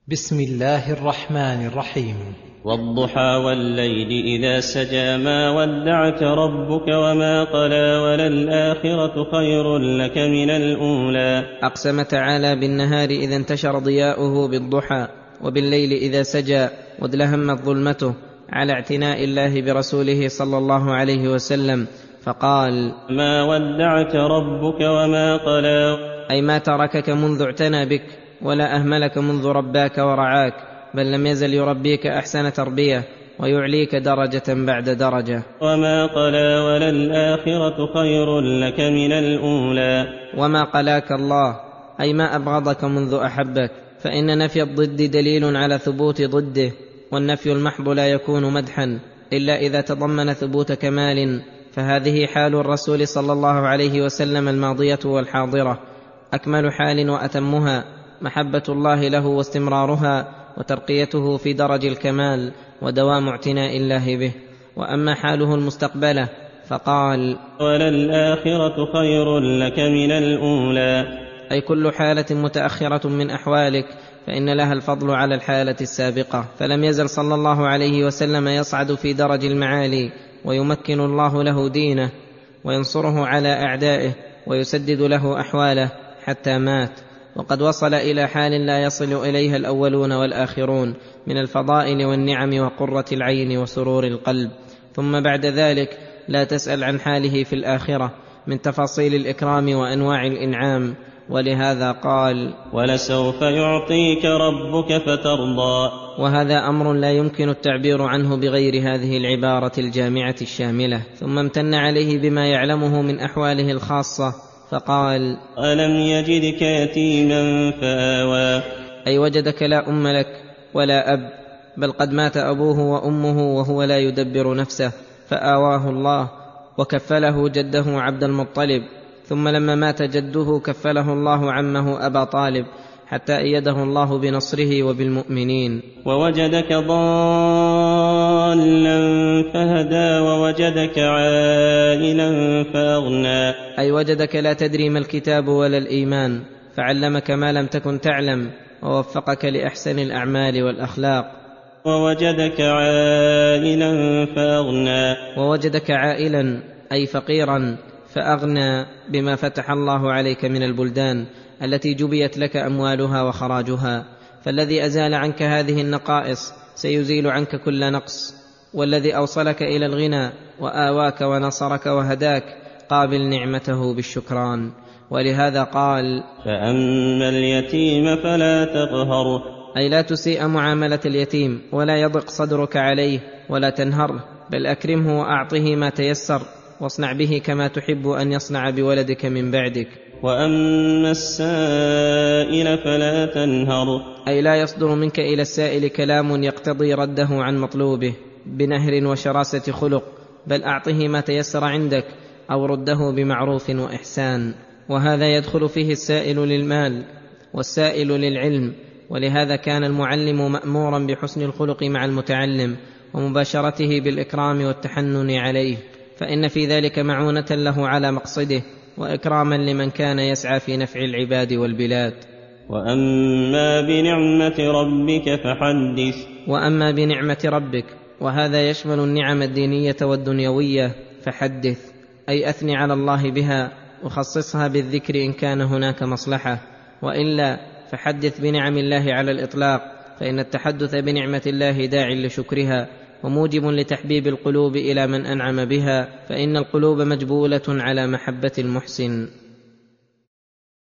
بسم الله الرحمن الرحيم. والضحى والليل إذا سجى ما ودعك ربك وما قلى وللآخرة خير لك من الأولى. أقسم تعالى بالنهار إذا انتشر ضياؤه بالضحى، وبالليل إذا سجى وادلهمت ظلمته، على اعتناء الله برسوله صلى الله عليه وسلم، فقال: ما ودعك ربك وما قلى، أي ما تركك منذ اعتنى بك، ولا أهملك منذ رباك ورعاك، بل لم يزل يربيك أحسن تربية ويعليك درجة بعد درجة. وما قلى وللآخرة خير لك من الأولى. وما قلاك الله، أي ما أبغضك منذ أحبك، فإن نفي الضد دليل على ثبوت ضده، والنفي المحض لا يكون مدحا إلا إذا تضمن ثبوت كمال، فهذه حال الرسول صلى الله عليه وسلم الماضية والحاضرة، أكمل حال وأتمها، محبة الله له واستمرارها، وترقيته في درج الكمال، ودوام اعتناء الله به. وأما حاله المستقبلة فقال: وللآخرة خير لك من الأولى، أي كل حالة متأخرة من أحوالك فإن لها الفضل على الحالة السابقة. فلم يزل صلى الله عليه وسلم يصعد في درج المعالي، ويمكن الله له دينه، وينصره على أعدائه، ويسدد له أحواله حتى مات، وقد وصل إلى حال لا يصل إليها الأولون والآخرون من الفضائل والنعم وقرة العين وسرور القلب. ثم بعد ذلك لا تسأل عن حاله في الآخرة من تفاصيل الإكرام وأنواع الإنعام، ولهذا قال: ولسوف يعطيك ربك فترضى. وهذا أمر لا يمكن التعبير عنه بغير هذه العبارة الجامعة الشاملة. ثم امتن عليه بما يعلمه من أحواله الخاصة فقال: ألم يجدك يتيما فآوى، أي وجدك لا أم لك ولا أب، بل قد مات أبوه وأمه وهو لا يدبر نفسه، فآواه الله وكفله جده عبد المطلب، ثم لما مات جده كفله الله عمه أبا طالب، حتى أيده الله بنصره وبالمؤمنين. ووجدك ضالا فهدى ووجدك عائلا فأغنى، أي وجدك لا تدري ما الكتاب ولا الإيمان، فعلمك ما لم تكن تعلم، ووفقك لأحسن الأعمال والأخلاق. ووجدك عائلا فأغنى، ووجدك عائلا أي فقيرا فأغنى بما فتح الله عليك من البلدان التي جبيت لك أموالها وخراجها، فالذي أزال عنك هذه النقائص سيزيل عنك كل نقص، والذي أوصلك إلى الغنى وآواك ونصرك وهداك قابل نعمته بالشكران. ولهذا قال: فأما اليتيم فلا تقهر، أي لا تسيء معاملة اليتيم، ولا يضق صدرك عليه ولا تنهره، بل أكرمه وأعطه ما تيسر، واصنع به كما تحب أن يصنع بولدك من بعدك. وأما السائل فلا تنهر، أي لا يصدر منك إلى السائل كلام يقتضي رده عن مطلوبه بنهر وشراسة خلق، بل أعطه ما تيسر عندك، أو رده بمعروف وإحسان. وهذا يدخل فيه السائل للمال والسائل للعلم، ولهذا كان المعلم مأمورا بحسن الخلق مع المتعلم، ومباشرته بالإكرام والتحنن عليه، فإن في ذلك معونة له على مقصده، وإكراما لمن كان يسعى في نفع العباد والبلاد. وأما بنعمة ربك فحدث، وأما بنعمة ربك، وهذا يشمل النعم الدينية والدنيوية، فحدث أي أثني على الله بها، وخصصها بالذكر إن كان هناك مصلحة، وإلا فحدث بنعم الله على الإطلاق، فإن التحدث بنعمة الله داع لشكرها، وموجب لتحبيب القلوب إلى من أنعم بها، فإن القلوب مجبولة على محبة المحسن.